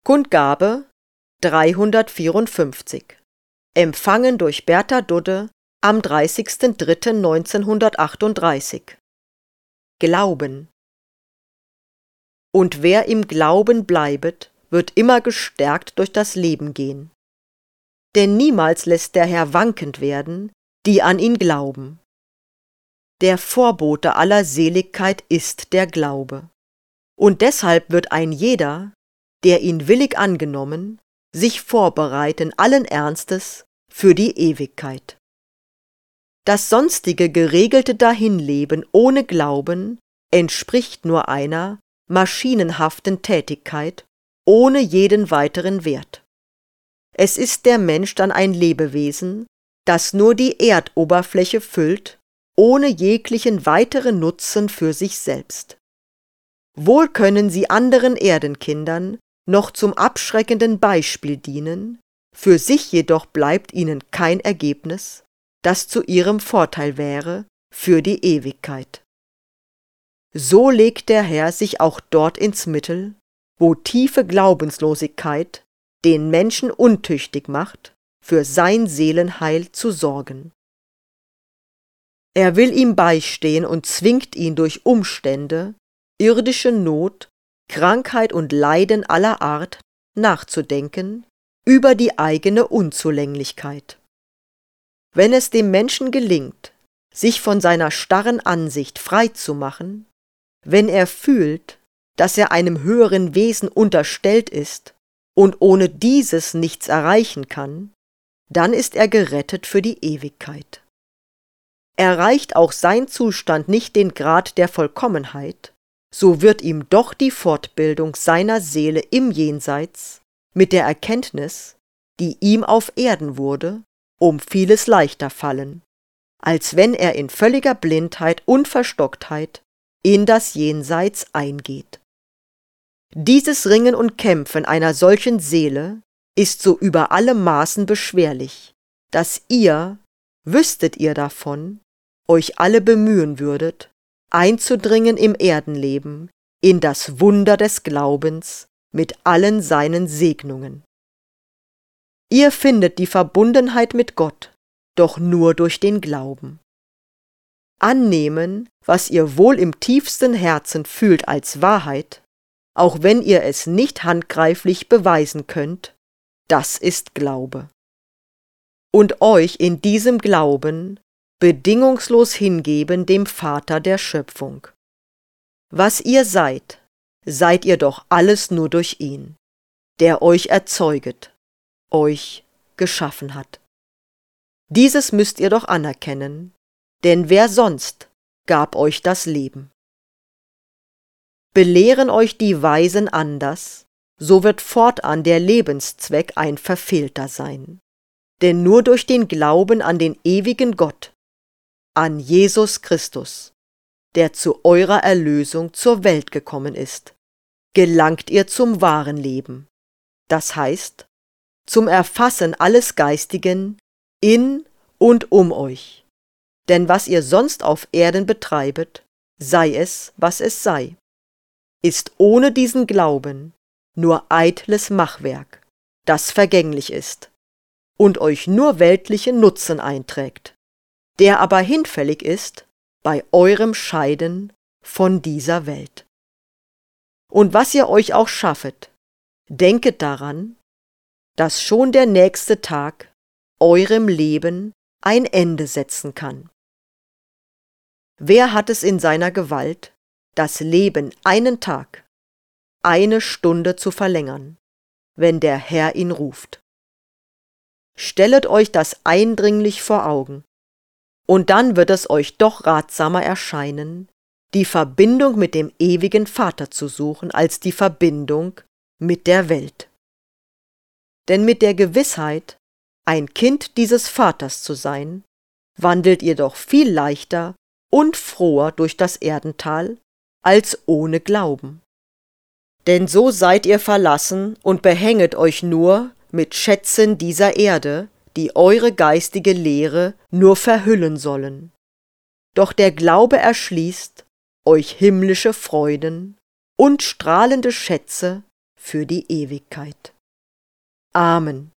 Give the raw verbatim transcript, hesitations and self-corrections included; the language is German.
Kundgabe dreihundertvierundfünfzig. Empfangen durch Bertha Dudde am dreißigsten dritten neunzehnhundertachtunddreißig. Glauben. Und wer im Glauben bleibet, wird immer gestärkt durch das Leben gehen. Denn niemals lässt der Herr wankend werden, die an ihn glauben. Der Vorbote aller Seligkeit ist der Glaube. Und deshalb wird ein jeder, der ihn willig angenommen, sich vorbereiten allen Ernstes für die Ewigkeit. Das sonstige geregelte Dahinleben ohne Glauben entspricht nur einer maschinenhaften Tätigkeit ohne jeden weiteren Wert. Es ist der Mensch dann ein Lebewesen, das nur die Erdoberfläche füllt, ohne jeglichen weiteren Nutzen für sich selbst. Wohl können sie anderen Erdenkindern noch zum abschreckenden Beispiel dienen, für sich jedoch bleibt ihnen kein Ergebnis, das zu ihrem Vorteil wäre für die Ewigkeit. So legt der Herr sich auch dort ins Mittel, wo tiefe Glaubenslosigkeit den Menschen untüchtig macht, für sein Seelenheil zu sorgen. Er will ihm beistehen und zwingt ihn durch Umstände, irdische Not, Krankheit und Leiden aller Art nachzudenken über die eigene Unzulänglichkeit. Wenn es dem Menschen gelingt, sich von seiner starren Ansicht frei zu machen, wenn er fühlt, dass er einem höheren Wesen unterstellt ist und ohne dieses nichts erreichen kann, dann ist er gerettet für die Ewigkeit. Erreicht auch sein Zustand nicht den Grad der Vollkommenheit, so wird ihm doch die Fortbildung seiner Seele im Jenseits mit der Erkenntnis, die ihm auf Erden wurde, um vieles leichter fallen, als wenn er in völliger Blindheit und Verstocktheit in das Jenseits eingeht. Dieses Ringen und Kämpfen einer solchen Seele ist so über alle Maßen beschwerlich, dass ihr, wüsstet ihr davon, euch alle bemühen würdet, einzudringen im Erdenleben in das Wunder des Glaubens mit allen seinen Segnungen. Ihr findet die Verbundenheit mit Gott doch nur durch den Glauben. Annehmen, was ihr wohl im tiefsten Herzen fühlt als Wahrheit, auch wenn ihr es nicht handgreiflich beweisen könnt, das ist Glaube. Und euch in diesem Glauben bedingungslos hingeben dem Vater der Schöpfung. Was ihr seid, seid ihr doch alles nur durch ihn, der euch erzeuget, euch geschaffen hat. Dieses müsst ihr doch anerkennen, denn wer sonst gab euch das Leben? Belehren euch die Weisen anders, so wird fortan der Lebenszweck ein verfehlter sein. Denn nur durch den Glauben an den ewigen Gott, an Jesus Christus, der zu eurer Erlösung zur Welt gekommen ist, gelangt ihr zum wahren Leben, das heißt, zum Erfassen alles Geistigen in und um euch. Denn was ihr sonst auf Erden betreibet, sei es, was es sei, ist ohne diesen Glauben nur eitles Machwerk, das vergänglich ist und euch nur weltlichen Nutzen einträgt, der aber hinfällig ist bei eurem Scheiden von dieser Welt. Und was ihr euch auch schaffet, denket daran, dass schon der nächste Tag eurem Leben ein Ende setzen kann. Wer hat es in seiner Gewalt, das Leben einen Tag, eine Stunde zu verlängern, wenn der Herr ihn ruft? Stellet euch das eindringlich vor Augen, und dann wird es euch doch ratsamer erscheinen, die Verbindung mit dem ewigen Vater zu suchen, als die Verbindung mit der Welt. Denn mit der Gewissheit, ein Kind dieses Vaters zu sein, wandelt ihr doch viel leichter und froher durch das Erdental, als ohne Glauben. Denn so seid ihr verlassen und behänget euch nur mit Schätzen dieser Erde, die eure geistige Lehre nur verhüllen sollen. Doch der Glaube erschließt euch himmlische Freuden und strahlende Schätze für die Ewigkeit. Amen.